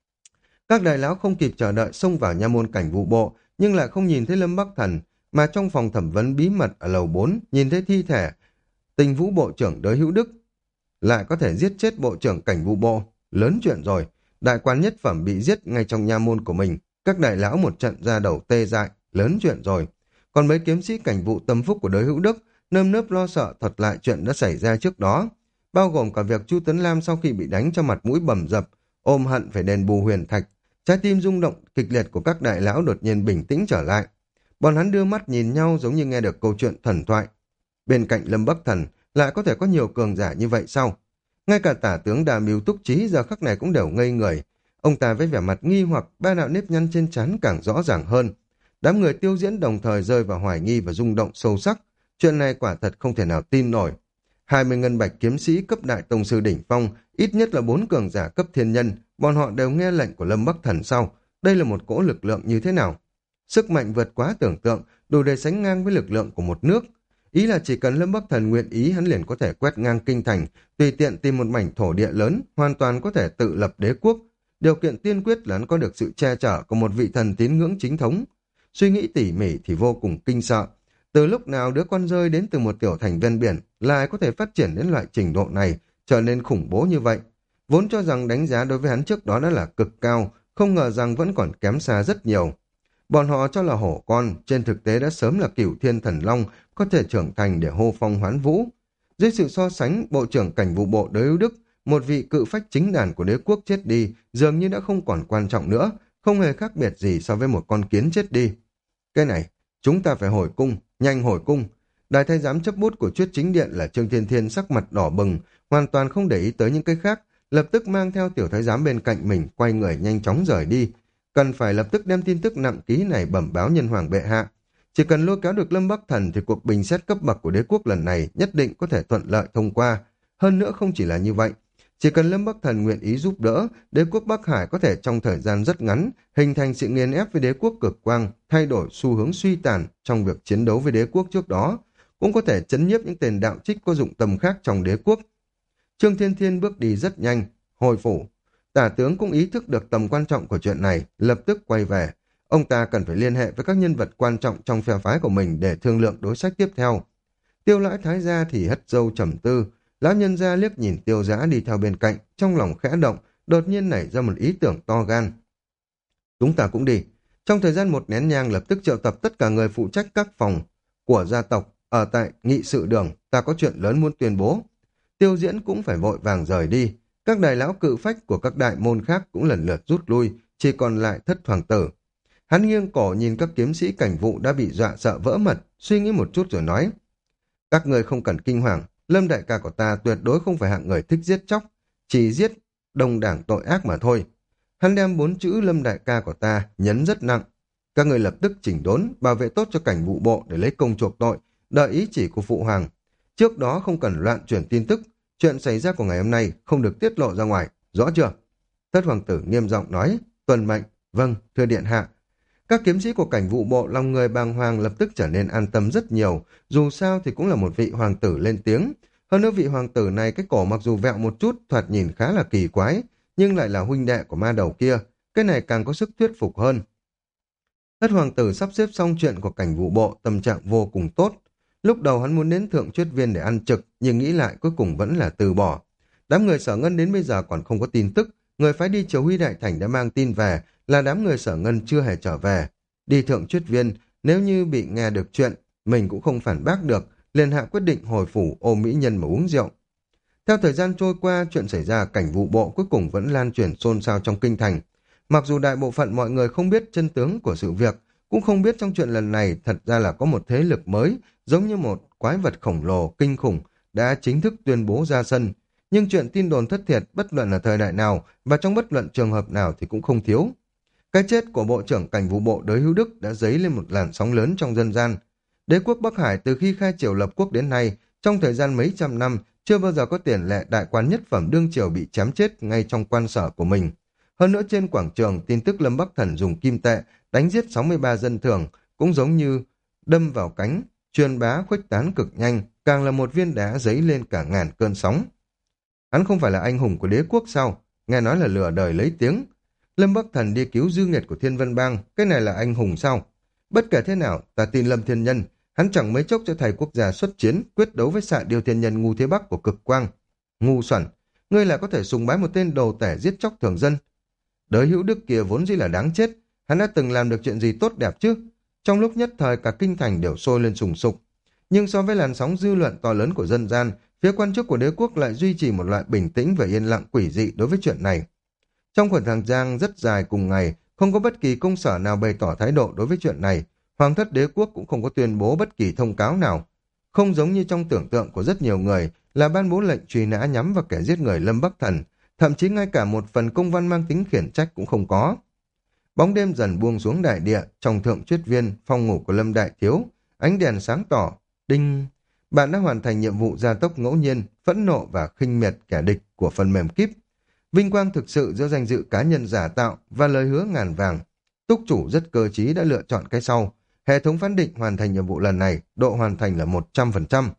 Các đại lão không kịp chờ đợi xông vào nha môn cảnh vụ bộ, nhưng lại không nhìn thấy Lâm Bắc Thần, mà trong phòng thẩm vấn bí mật ở lầu bốn nhìn thấy thi thể Tình Vũ bộ trưởng Đới Hữu Đức, lại có thể giết chết bộ trưởng cảnh vụ bộ. Lớn chuyện rồi, đại quan nhất phẩm bị giết ngay trong nha môn của mình, các đại lão một trận ra đầu tê dại, lớn chuyện rồi. Còn mấy kiếm sĩ cảnh vụ tâm phúc của Đới Hữu Đức nơm nớp lo sợ thuật lại chuyện đã xảy ra trước đó, bao gồm cả việc Chu Tuấn Lam sau khi bị đánh cho mặt mũi bầm dập, ôm hận phải đền bù huyền thạch. Trái tim rung động kịch liệt của các đại lão đột nhiên bình tĩnh trở lại. Bọn hắn đưa mắt nhìn nhau giống như nghe được câu chuyện thần thoại. Bên cạnh Lâm Bắc Thần lại có thể có nhiều cường giả như vậy sao? Ngay cả tả tướng Đà Mưu Túc Trí giờ khắc này cũng đều ngây người. Ông ta với vẻ mặt nghi hoặc, ba đạo nếp nhăn trên trán càng rõ ràng hơn. Đám người Tiêu Diễn đồng thời rơi vào hoài nghi và rung động sâu sắc. Chuyện này quả thật không thể nào tin nổi. Hai mươi ngân bạch kiếm sĩ cấp đại tông sư đỉnh phong, ít nhất là bốn cường giả cấp thiên nhân, bọn họ đều nghe lệnh của Lâm Bắc Thần sau. Đây là một cỗ lực lượng như thế nào? Sức mạnh vượt quá tưởng tượng, đủ để sánh ngang với lực lượng của một nước. Ý là chỉ cần Lâm Bắc Thần nguyện ý, hắn liền có thể quét ngang kinh thành, tùy tiện tìm một mảnh thổ địa lớn, hoàn toàn có thể tự lập đế quốc. Điều kiện tiên quyết là hắn có được sự che chở của một vị thần tín ngưỡng chính thống. Suy nghĩ tỉ mỉ thì vô cùng kinh sợ. Từ lúc nào đứa con rơi đến từ một tiểu thành ven biển lại có thể phát triển đến loại trình độ này, trở nên khủng bố như vậy. Vốn cho rằng đánh giá đối với hắn trước đó đã là cực cao, không ngờ rằng vẫn còn kém xa rất nhiều. Bọn họ cho là hổ con, trên thực tế đã sớm là cửu thiên thần long, có thể trưởng thành để hô phong hoán vũ. Dưới sự so sánh, bộ trưởng cảnh vụ bộ Đới Hữu Đức, một vị cự phách chính đàn của đế quốc chết đi, dường như đã không còn quan trọng nữa, không hề khác biệt gì so với một con kiến chết đi. Cái này, chúng ta phải hồi cung, nhanh hồi cung. Đại thái giám chấp bút của Chuyết Chính Điện là Trương Thiên Thiên sắc mặt đỏ bừng, hoàn toàn không để ý tới những cái khác, lập tức mang theo tiểu thái giám bên cạnh mình, quay người nhanh chóng rời đi. Cần phải lập tức đem tin tức nặng ký này bẩm báo nhân hoàng bệ hạ. Chỉ cần lôi kéo được Lâm Bắc Thần thì cuộc bình xét cấp bậc của đế quốc lần này nhất định có thể thuận lợi thông qua. Hơn nữa không chỉ là như vậy, chỉ cần Lâm Bắc Thần nguyện ý giúp đỡ, đế quốc Bắc Hải có thể trong thời gian rất ngắn hình thành sự nghiền ép với đế quốc cực quang, thay đổi xu hướng suy tàn trong việc chiến đấu với đế quốc trước đó, cũng có thể chấn nhiếp những tên đạo trích có dụng tâm khác trong đế quốc. Trương Thiên Thiên bước đi rất nhanh, hồi phủ. Tả tướng cũng ý thức được tầm quan trọng của chuyện này, lập tức quay về. Ông ta cần phải liên hệ với các nhân vật quan trọng trong phe phái của mình để thương lượng đối sách tiếp theo. Tiêu lão thái gia thì hất dâu trầm tư, lão nhân gia liếc nhìn Tiêu Dã đi theo bên cạnh, trong lòng khẽ động, đột nhiên nảy ra một ý tưởng to gan. Chúng ta cũng đi. Trong thời gian một nén nhang lập tức triệu tập tất cả người phụ trách các phòng của gia tộc ở tại nghị sự đường, ta có chuyện lớn muốn tuyên bố. Tiêu Diễn cũng phải vội vàng rời đi. Các đại lão cự phách của các đại môn khác cũng lần lượt rút lui, chỉ còn lại Thất hoàng tử. Hắn nghiêng cổ nhìn các kiếm sĩ cảnh vụ đã bị dọa sợ vỡ mật, suy nghĩ một chút rồi nói: các người không cần kinh hoàng, Lâm đại ca của ta tuyệt đối không phải hạng người thích giết chóc, chỉ giết đồng đảng tội ác mà thôi. Hắn đem bốn chữ Lâm đại ca của ta nhấn rất nặng. Các người lập tức chỉnh đốn, bảo vệ tốt cho cảnh vụ bộ để lấy công chuộc tội, đợi ý chỉ của phụ hoàng. Trước đó không cần loạn truyền tin tức, chuyện xảy ra của ngày hôm nay không được tiết lộ ra ngoài, rõ chưa? Thất hoàng tử nghiêm giọng nói, tuân mệnh, vâng, thưa điện hạ. Các kiếm sĩ của cảnh vụ bộ lòng người bàng hoàng lập tức trở nên an tâm rất nhiều, dù sao thì cũng là một vị hoàng tử lên tiếng. Hơn nữa vị hoàng tử này cái cổ mặc dù vẹo một chút, thoạt nhìn khá là kỳ quái, nhưng lại là huynh đệ của ma đầu kia, cái này càng có sức thuyết phục hơn. Thất hoàng tử sắp xếp xong chuyện của cảnh vụ bộ, tâm trạng vô cùng tốt. Lúc đầu hắn muốn đến thượng chuyết viên để ăn trực, nhưng nghĩ lại cuối cùng vẫn là từ bỏ. Đám người Sở Ngân đến bây giờ còn không có tin tức, người phái đi Triều Huy Đại Thành đã mang tin về là đám người Sở Ngân chưa hề trở về. Đi thượng chuyết viên, nếu như bị nghe được chuyện, mình cũng không phản bác được, liền hạ quyết định hồi phủ ôm mỹ nhân mà uống rượu. Theo thời gian trôi qua, chuyện xảy ra cảnh vụ bộ cuối cùng vẫn lan truyền xôn xao trong kinh thành. Mặc dù đại bộ phận mọi người không biết chân tướng của sự việc, cũng không biết trong chuyện lần này thật ra là có một thế lực mới, giống như một quái vật khổng lồ, kinh khủng, đã chính thức tuyên bố ra sân. Nhưng chuyện tin đồn thất thiệt bất luận là thời đại nào và trong bất luận trường hợp nào thì cũng không thiếu. Cái chết của Bộ trưởng Cảnh vụ bộ Đới Hữu Đức đã dấy lên một làn sóng lớn trong dân gian. Đế quốc Bắc Hải từ khi khai triều lập quốc đến nay, trong thời gian mấy trăm năm, chưa bao giờ có tiền lệ đại quan nhất phẩm đương triều bị chém chết ngay trong quan sở của mình. Hơn nữa trên quảng trường, tin tức Lâm Bắc Thần dùng kim tệ đánh giết sáu mươi ba dân thường, cũng giống như đâm vào cánh, truyền bá khuếch tán cực nhanh, càng là một viên đá dấy lên cả ngàn cơn sóng. Hắn không phải là anh hùng của đế quốc sao? Nghe nói là lừa đời lấy tiếng. Lâm Bắc Thần đi cứu dư nghiệt của Thiên Vân Bang, cái này là anh hùng sao? Bất kể thế nào, ta tin Lâm Thiên Nhân, hắn chẳng mấy chốc cho thầy quốc gia xuất chiến, quyết đấu với xạ điêu thiên nhân ngu thế bắc của cực quang. Ngu xuẩn, ngươi lại có thể sùng bái một tên đồ tể giết chóc thường dân. Đới Hữu Đức kia vốn dĩ là đáng chết, hắn đã từng làm được chuyện gì tốt đẹp chứ? Trong lúc nhất thời cả kinh thành đều sôi lên sùng sục. Nhưng so với làn sóng dư luận to lớn của dân gian, phía quan chức của đế quốc lại duy trì một loại bình tĩnh và yên lặng quỷ dị đối với chuyện này. Trong khoảng thời gian rất dài cùng ngày, không có bất kỳ công sở nào bày tỏ thái độ đối với chuyện này. Hoàng thất đế quốc cũng không có tuyên bố bất kỳ thông cáo nào. Không giống như trong tưởng tượng của rất nhiều người là ban bố lệnh truy nã nhắm vào kẻ giết người Lâm Bắc Thần, thậm chí ngay cả một phần công văn mang tính khiển trách cũng không có. Bóng đêm dần buông xuống đại địa, trong thượng chuyết viên, phòng ngủ của Lâm Đại Thiếu, ánh đèn sáng tỏ, đinh. Bạn đã hoàn thành nhiệm vụ gia tốc ngẫu nhiên, phẫn nộ và khinh miệt kẻ địch của phần mềm kíp. Vinh quang thực sự giữa danh dự cá nhân giả tạo và lời hứa ngàn vàng. Túc chủ rất cơ trí đã lựa chọn cái sau. Hệ thống phán định hoàn thành nhiệm vụ lần này, độ hoàn thành là một trăm phần trăm.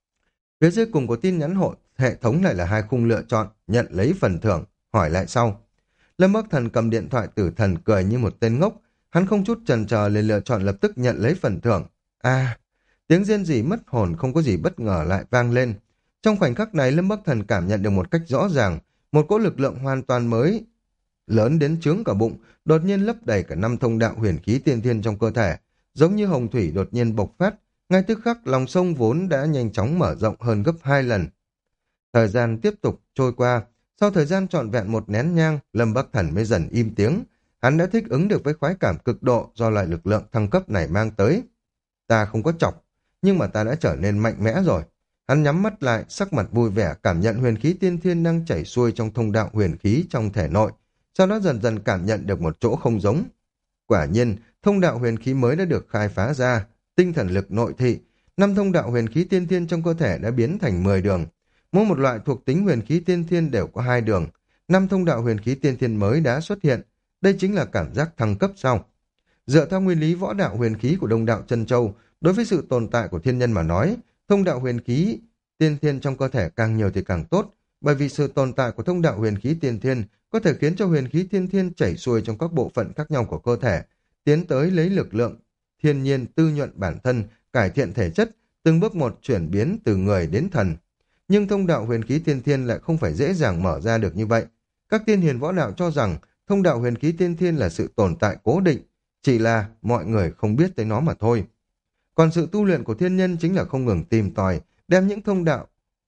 Phía dưới cùng của tin nhắn hội, hệ thống lại là hai khung lựa chọn, nhận lấy phần thưởng, hỏi lại sau. Lâm Bắc Thần cầm điện thoại tử thần cười như một tên ngốc, hắn không chút chần chờ liền lựa chọn lập tức nhận lấy phần thưởng. À, tiếng rên rỉ mất hồn không có gì bất ngờ lại vang lên. Trong khoảnh khắc này Lâm Bắc Thần cảm nhận được một cách rõ ràng, một cỗ lực lượng hoàn toàn mới, lớn đến chướng cả bụng, đột nhiên lấp đầy cả năm thông đạo huyền khí tiên thiên trong cơ thể, giống như hồng thủy đột nhiên bộc phát, ngay tức khắc lòng sông vốn đã nhanh chóng mở rộng hơn gấp hai lần. Thời gian tiếp tục trôi qua, sau thời gian trọn vẹn một nén nhang, Lâm Bắc Thần mới dần im tiếng, hắn đã thích ứng được với khoái cảm cực độ do loại lực lượng thăng cấp này mang tới. Ta không có chọc, nhưng mà ta đã trở nên mạnh mẽ rồi. Hắn nhắm mắt lại, sắc mặt vui vẻ cảm nhận huyền khí tiên thiên đang chảy xuôi trong thông đạo huyền khí trong thể nội, sau đó dần dần cảm nhận được một chỗ không giống. Quả nhiên, thông đạo huyền khí mới đã được khai phá ra, tinh thần lực nội thị, năm thông đạo huyền khí tiên thiên trong cơ thể đã biến thành mười đường. Mỗi một loại thuộc tính huyền khí tiên thiên đều có hai đường, năm thông đạo huyền khí tiên thiên mới đã xuất hiện, đây chính là cảm giác thăng cấp sau. Dựa theo nguyên lý võ đạo huyền khí của Đông đạo Chân Châu, đối với sự tồn tại của thiên nhân mà nói, thông đạo huyền khí tiên thiên trong cơ thể càng nhiều thì càng tốt, bởi vì sự tồn tại của thông đạo huyền khí tiên thiên có thể khiến cho huyền khí tiên thiên chảy xuôi trong các bộ phận khác nhau của cơ thể, tiến tới lấy lực lượng thiên nhiên tư nhuận bản thân, cải thiện thể chất, từng bước một chuyển biến từ người đến thần. Nhưng thông đạo huyền khí tiên thiên lại không phải dễ dàng mở ra được như vậy. Các tiên hiền võ đạo cho rằng thông đạo huyền khí tiên thiên là sự tồn tại cố định, chỉ là mọi người không biết tới nó mà thôi. Còn sự tu luyện của thiên nhân chính là không ngừng tìm tòi, đem những thông đạo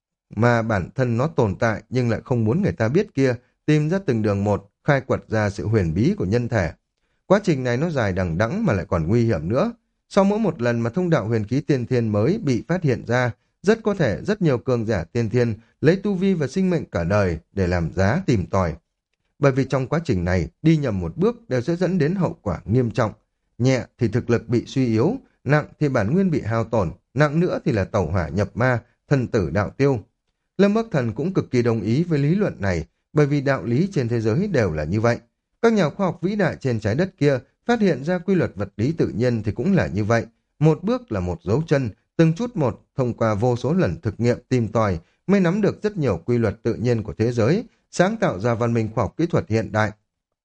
mà bản thân nó tồn tại nhưng lại không muốn người ta biết kia, tìm ra từng đường một, khai quật ra sự huyền bí của nhân thể. Quá trình này nó dài đằng đẵng mà lại còn nguy hiểm nữa. Sau mỗi một lần mà thông đạo huyền khí tiên thiên mới bị phát hiện ra, rất có thể rất nhiều cường giả tiên thiên lấy tu vi và sinh mệnh cả đời để làm giá tìm tòi. Bởi vì trong quá trình này, đi nhầm một bước đều sẽ dẫn đến hậu quả nghiêm trọng. nhẹ thì thực lực bị suy yếu, nặng thì bản nguyên bị hao tổn, nặng nữa thì là tẩu hỏa nhập ma, thân tử đạo tiêu. Lâm Bắc Thần cũng cực kỳ đồng ý với lý luận này, bởi vì đạo lý trên thế giới đều là như vậy. Các nhà khoa học vĩ đại trên trái đất kia phát hiện ra quy luật vật lý tự nhiên thì cũng là như vậy. Một bước là một dấu chân, từng chút một thông qua vô số lần thực nghiệm tìm tòi mới nắm được rất nhiều quy luật tự nhiên của thế giới, sáng tạo ra văn minh khoa học kỹ thuật hiện đại.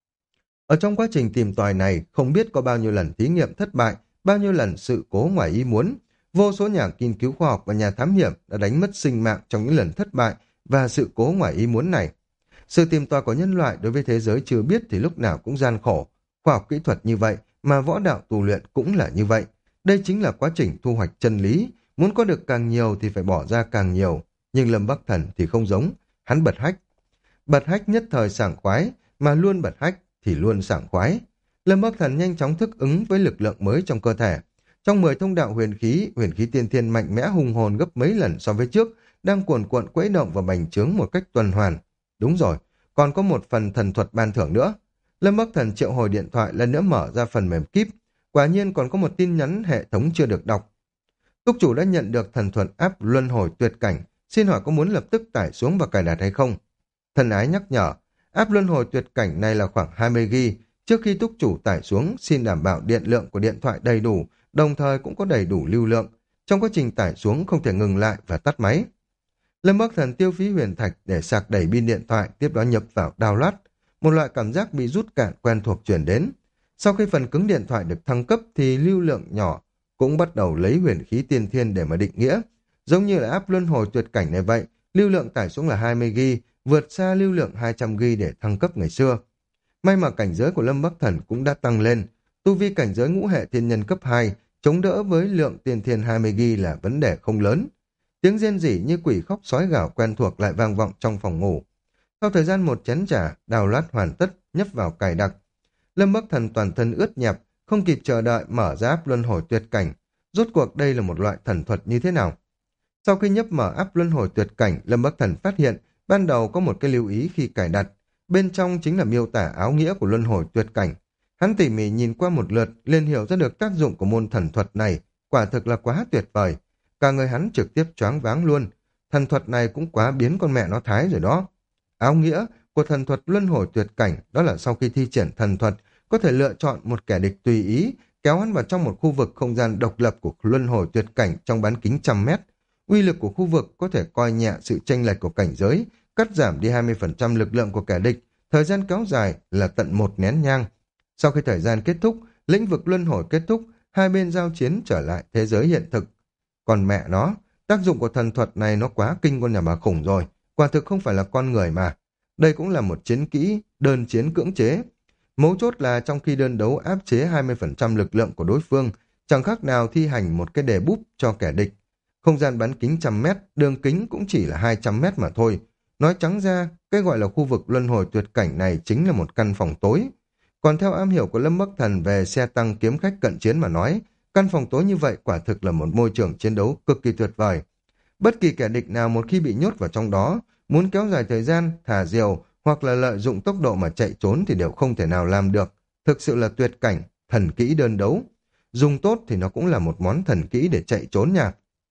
Ở trong quá trình tìm tòi này, không biết có bao nhiêu lần thí nghiệm thất bại, bao nhiêu lần sự cố ngoài ý muốn. Vô số nhà nghiên cứu khoa học và nhà thám hiểm đã đánh mất sinh mạng trong những lần thất bại và sự cố ngoài ý muốn này. Sự tìm tòi của nhân loại đối với thế giới chưa biết thì lúc nào cũng gian khổ. Khoa học kỹ thuật như vậy mà võ đạo tu luyện cũng là như vậy. Đây chính là quá trình thu hoạch chân lý. Muốn có được càng nhiều thì phải bỏ ra càng nhiều. Nhưng Lâm Bắc Thần thì không giống. Hắn bật hách. Bật hách nhất thời sảng khoái, mà luôn bật hách thì luôn sảng khoái. Lâm Bắc Thần nhanh chóng thích ứng với lực lượng mới trong cơ thể. Trong mười thông đạo huyền khí, huyền khí tiên thiên mạnh mẽ hùng hồn gấp mấy lần so với trước, đang cuồn cuộn quẫy động và bành trướng một cách tuần hoàn. Đúng rồi, còn có một phần thần thuật ban thưởng nữa. Lâm Bắc Thần triệu hồi điện thoại lần nữa mở ra phần mềm kíp. Quả nhiên còn có một tin nhắn hệ thống chưa được đọc. Túc chủ đã nhận được thần thuật áp luân hồi tuyệt cảnh. Xin hỏi có muốn lập tức tải xuống và cài đặt hay không? Thần ái nhắc nhở, áp luân hồi tuyệt cảnh này là khoảng hai mươi gi-ga-bai. Trước khi túc chủ tải xuống, xin đảm bảo điện lượng của điện thoại đầy đủ, đồng thời cũng có đầy đủ lưu lượng. Trong quá trình tải xuống không thể ngừng lại và tắt máy. Lâm Bắc Thần tiêu phí huyền thạch để sạc đầy pin điện thoại, tiếp đó nhập vào download. Một loại cảm giác bị rút cạn quen thuộc truyền đến. Sau khi phần cứng điện thoại được thăng cấp thì lưu lượng nhỏ cũng bắt đầu lấy huyền khí tiên thiên để mà định nghĩa. Giống như là áp luân hồi tuyệt cảnh này vậy, lưu lượng tải xuống là hai mươi gi-ga-bai, vượt xa lưu lượng hai trăm gi-ga-bai để thăng cấp ngày xưa. May mà cảnh giới của Lâm Bắc Thần cũng đã tăng lên. Tu vi cảnh giới ngũ hệ thiên nhân cấp hai, chống đỡ với lượng tiên thiên hai mươi gi-ga-bai là vấn đề không lớn. Tiếng rên rỉ như quỷ khóc sói gào quen thuộc lại vang vọng trong phòng ngủ. Sau thời gian một chén trà, download hoàn tất, nhấp vào cài đặt. Lâm Bắc Thần toàn thân ướt nhẹp, không kịp chờ đợi mở ra áp luân hồi tuyệt cảnh. Rốt cuộc đây là một loại thần thuật như thế nào? Sau khi nhấp mở áp luân hồi tuyệt cảnh, Lâm Bắc Thần phát hiện ban đầu có một cái lưu ý khi cài đặt. Bên trong chính là miêu tả áo nghĩa của luân hồi tuyệt cảnh. Hắn tỉ mỉ nhìn qua một lượt, liền hiểu ra được tác dụng của môn thần thuật này, quả thực là quá tuyệt vời. Cả người hắn trực tiếp choáng váng luôn. Thần thuật này cũng quá biến con mẹ nó Thái rồi đó. Áo nghĩa của thần thuật luân hồi tuyệt cảnh đó là sau khi thi triển thần thuật, có thể lựa chọn một kẻ địch tùy ý, kéo hắn vào trong một khu vực không gian độc lập của luân hồi tuyệt cảnh trong bán kính trăm mét. Uy lực của khu vực có thể coi nhẹ sự chênh lệch của cảnh giới, cắt giảm đi hai mươi phần trăm lực lượng của kẻ địch, thời gian kéo dài là tận một nén nhang. Sau khi thời gian kết thúc, lĩnh vực luân hồi kết thúc, hai bên giao chiến trở lại thế giới hiện thực. Còn mẹ nó, tác dụng của thần thuật này nó quá kinh con nhà bà khủng rồi, quả thực không phải là con người mà. Đây cũng là một chiến kỹ, đơn chiến cưỡng chế. Mấu chốt là trong khi đơn đấu áp chế hai mươi phần trăm lực lượng của đối phương, chẳng khác nào thi hành một cái đề búp cho kẻ địch. Không gian bán kính trăm mét, đường kính cũng chỉ là hai trăm mét mà thôi. Nói trắng ra, cái gọi là khu vực luân hồi tuyệt cảnh này chính là một căn phòng tối. Còn theo am hiểu của Lâm Bắc Thần về xe tăng kiếm khách cận chiến mà nói, căn phòng tối như vậy quả thực là một môi trường chiến đấu cực kỳ tuyệt vời. Bất kỳ kẻ địch nào một khi bị nhốt vào trong đó, muốn kéo dài thời gian, thả diều hoặc là lợi dụng tốc độ mà chạy trốn thì đều không thể nào làm được. Thực sự là tuyệt cảnh, thần kỹ đơn đấu. Dùng tốt thì nó cũng là một món thần kỹ để chạy trốn nha.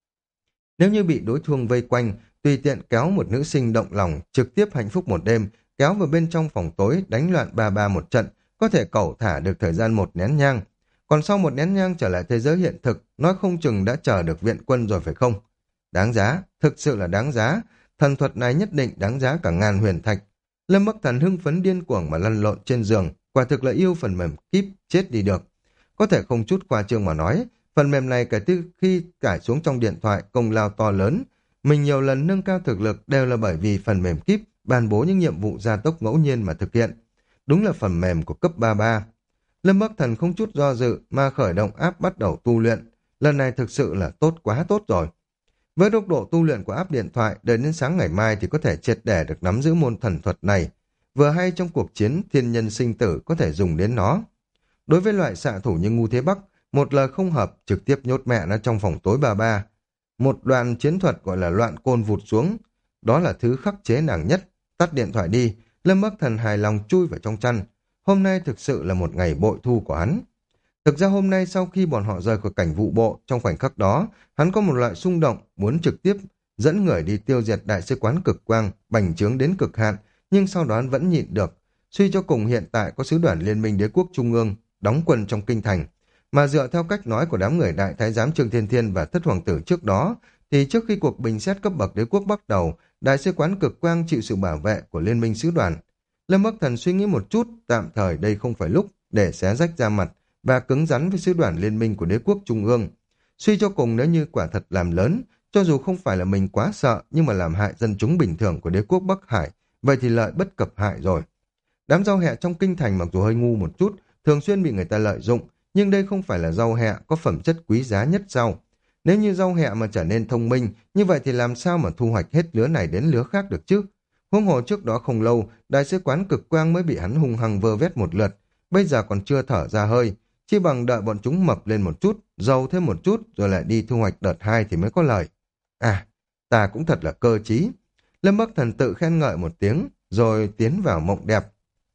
Nếu như bị đối phương vây quanh, tùy tiện kéo một nữ sinh động lòng, trực tiếp hạnh phúc một đêm, kéo vào bên trong phòng tối, đánh loạn ba ba một trận, có thể cẩu thả được thời gian một nén nhang. Còn sau một nén nhang trở lại thế giới hiện thực, nói không chừng đã chờ được viện quân rồi phải không? Đáng giá, thực sự là đáng giá. Thần thuật này nhất định đáng giá cả ngàn huyền thạch. Lâm Bắc Thần hưng phấn điên cuồng mà lăn lộn trên giường, quả thực là yêu phần mềm kíp chết đi được. Có thể không chút khoa trương mà nói, phần mềm này kể từ khi cải xuống trong điện thoại công lao to lớn. Mình nhiều lần nâng cao thực lực đều là bởi vì phần mềm kíp ban bố những nhiệm vụ gia tốc ngẫu nhiên mà thực hiện. Đúng là phần mềm của cấp ba mươi ba. Lâm Bắc Thần không chút do dự mà khởi động app bắt đầu tu luyện. Lần này thực sự là tốt quá tốt rồi. Với tốc độ tu luyện của app điện thoại, đợi đến sáng ngày mai thì có thể triệt để được nắm giữ môn thần thuật này. Vừa hay trong cuộc chiến thiên nhân sinh tử có thể dùng đến nó. Đối với loại xạ thủ như Ngu Thế Bắc, một lời không hợp trực tiếp nhốt mẹ nó trong phòng tối ba mươi ba. Một đoàn chiến thuật gọi là loạn côn vụt xuống. Đó là thứ khắc chế nàng nhất. Tắt điện thoại đi, Lâm Bắc Thần hài lòng chui vào trong chăn. Hôm nay thực sự là một ngày bội thu của hắn. Thực ra hôm nay sau khi bọn họ rời khỏi cảnh vụ bộ, trong khoảnh khắc đó, hắn có một loại xung động muốn trực tiếp dẫn người đi tiêu diệt đại sứ quán cực quang, bành trướng đến cực hạn, nhưng sau đó hắn vẫn nhịn được. Suy cho cùng hiện tại có sứ đoàn Liên minh Đế quốc Trung ương đóng quân trong kinh thành, mà dựa theo cách nói của đám người đại thái giám Trương Thiên Thiên và thất hoàng tử trước đó, thì trước khi cuộc bình xét cấp bậc đế quốc bắt đầu, đại sứ quán cực quang chịu sự bảo vệ của Liên minh sứ đoàn. Lâm Bắc Thần suy nghĩ một chút, tạm thời đây không phải lúc để xé rách ra mặt và cứng rắn với sứ đoàn liên minh của đế quốc trung ương. Suy cho cùng nếu như quả thật làm lớn, cho dù không phải là mình quá sợ nhưng mà làm hại dân chúng bình thường của đế quốc Bắc Hải, vậy thì lợi bất cập hại rồi. Đám rau hẹ trong kinh thành mặc dù hơi ngu một chút, thường xuyên bị người ta lợi dụng, nhưng đây không phải là rau hẹ có phẩm chất quý giá nhất rau. Nếu như rau hẹ mà trở nên thông minh, như vậy thì làm sao mà thu hoạch hết lứa này đến lứa khác được chứ? Huống hồ trước đó không lâu, đại sứ quán cực quang mới bị hắn hung hăng vơ vét một lượt, bây giờ còn chưa thở ra hơi, chi bằng đợi bọn chúng mập lên một chút, giàu thêm một chút, rồi lại đi thu hoạch đợt hai thì mới có lời. À, ta cũng thật là cơ trí. Lâm Bắc Thần tự khen ngợi một tiếng, rồi tiến vào mộng đẹp.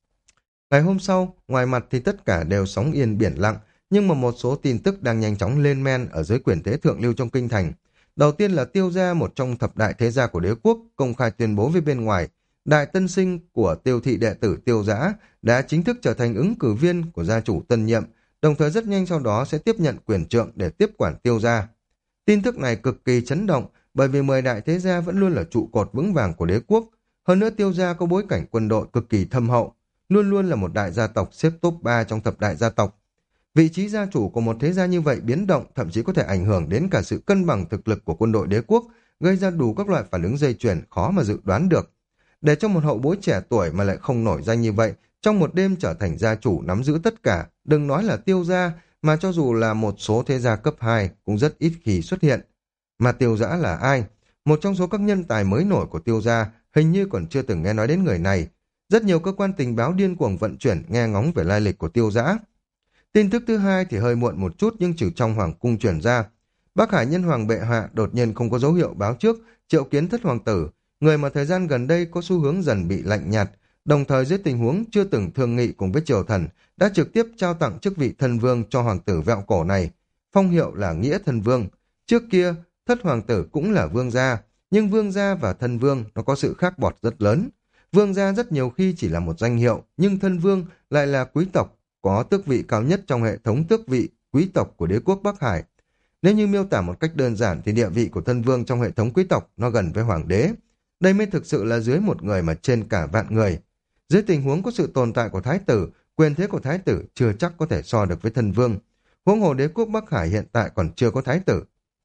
Ngày hôm sau, ngoài mặt thì tất cả đều sóng yên biển lặng, nhưng mà một số tin tức đang nhanh chóng lên men ở dưới quyền thế thượng lưu trong kinh thành. Đầu tiên là Tiêu gia, một trong thập đại thế gia của đế quốc, công khai tuyên bố với bên ngoài, đại tân sinh của Tiêu thị đệ tử Tiêu Dã đã chính thức trở thành ứng cử viên của gia chủ tân nhiệm, đồng thời rất nhanh sau đó sẽ tiếp nhận quyền trượng để tiếp quản Tiêu gia. Tin tức này cực kỳ chấn động, bởi vì mười đại thế gia vẫn luôn là trụ cột vững vàng của đế quốc. Hơn nữa Tiêu gia có bối cảnh quân đội cực kỳ thâm hậu, luôn luôn là một đại gia tộc xếp top ba trong thập đại gia tộc. Vị trí gia chủ của một thế gia như vậy biến động thậm chí có thể ảnh hưởng đến cả sự cân bằng thực lực của quân đội đế quốc, gây ra đủ các loại phản ứng dây chuyền khó mà dự đoán được. Để cho một hậu bối trẻ tuổi mà lại không nổi danh như vậy, trong một đêm trở thành gia chủ nắm giữ tất cả, đừng nói là Tiêu gia, mà cho dù là một số thế gia cấp hai cũng rất ít khi xuất hiện. Mà Tiêu Dã là ai? Một trong số các nhân tài mới nổi của Tiêu gia, hình như còn chưa từng nghe nói đến người này. Rất nhiều cơ quan tình báo điên cuồng vận chuyển nghe ngóng về lai lịch của Tiêu Dã. Tin tức thứ hai thì hơi muộn một chút nhưng chỉ trong hoàng cung truyền ra. Bắc Hải nhân hoàng bệ hạ đột nhiên không có dấu hiệu báo trước, triệu kiến thất hoàng tử, người mà thời gian gần đây có xu hướng dần bị lạnh nhạt, đồng thời dưới tình huống chưa từng thương nghị cùng với triều thần, đã trực tiếp trao tặng chức vị thân vương cho hoàng tử vẹo cổ này, phong hiệu là nghĩa thân vương. Trước kia, thất hoàng tử cũng là vương gia, nhưng vương gia và thân vương nó có sự khác bọt rất lớn. Vương gia rất nhiều khi chỉ là một danh hiệu, nhưng thân vương lại là quý tộc, có tước vị cao nhất trong hệ thống tước vị quý tộc của đế quốc Bắc Hải. Nếu như miêu tả một cách đơn giản thì địa vị của thân vương trong hệ thống quý tộc nó gần với hoàng đế. Đây mới thực sự là dưới một người mà trên cả vạn người. Dưới tình huống có sự tồn tại của thái tử, quyền thế của thái tử chưa chắc có thể so được với thân vương. Huống hồ đế quốc Bắc Hải hiện tại còn chưa có thái tử.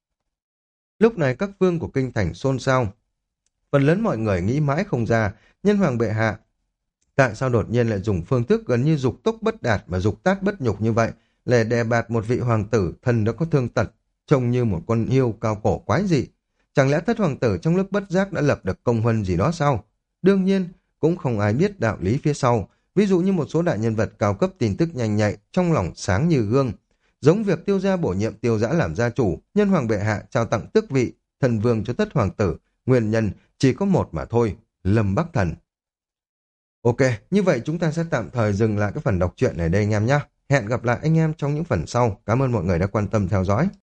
Lúc này các vương của kinh thành xôn xao. Phần lớn mọi người nghĩ mãi không ra, nhân hoàng bệ hạ tại sao đột nhiên lại dùng phương thức gần như dục tốc bất đạt và dục tát bất nhục như vậy để đè bạt một vị hoàng tử thân đã có thương tật, trông như một con hiêu cao cổ quái dị. Chẳng lẽ thất hoàng tử trong lúc bất giác đã lập được công huân gì đó sao? Đương nhiên, cũng không ai biết đạo lý phía sau, ví dụ như một số đại nhân vật cao cấp tin tức nhanh nhạy, trong lòng sáng như gương. Giống việc Tiêu gia bổ nhiệm Tiêu Dã làm gia chủ, nhân hoàng bệ hạ trao tặng tước vị, thần vương cho thất hoàng tử, nguyên nhân chỉ có một mà thôi, Lâm Bắc Thần. Ok, như vậy chúng ta sẽ tạm thời dừng lại cái phần đọc truyện này đây anh em nhé. Hẹn gặp lại anh em trong những phần sau. Cảm ơn mọi người đã quan tâm theo dõi.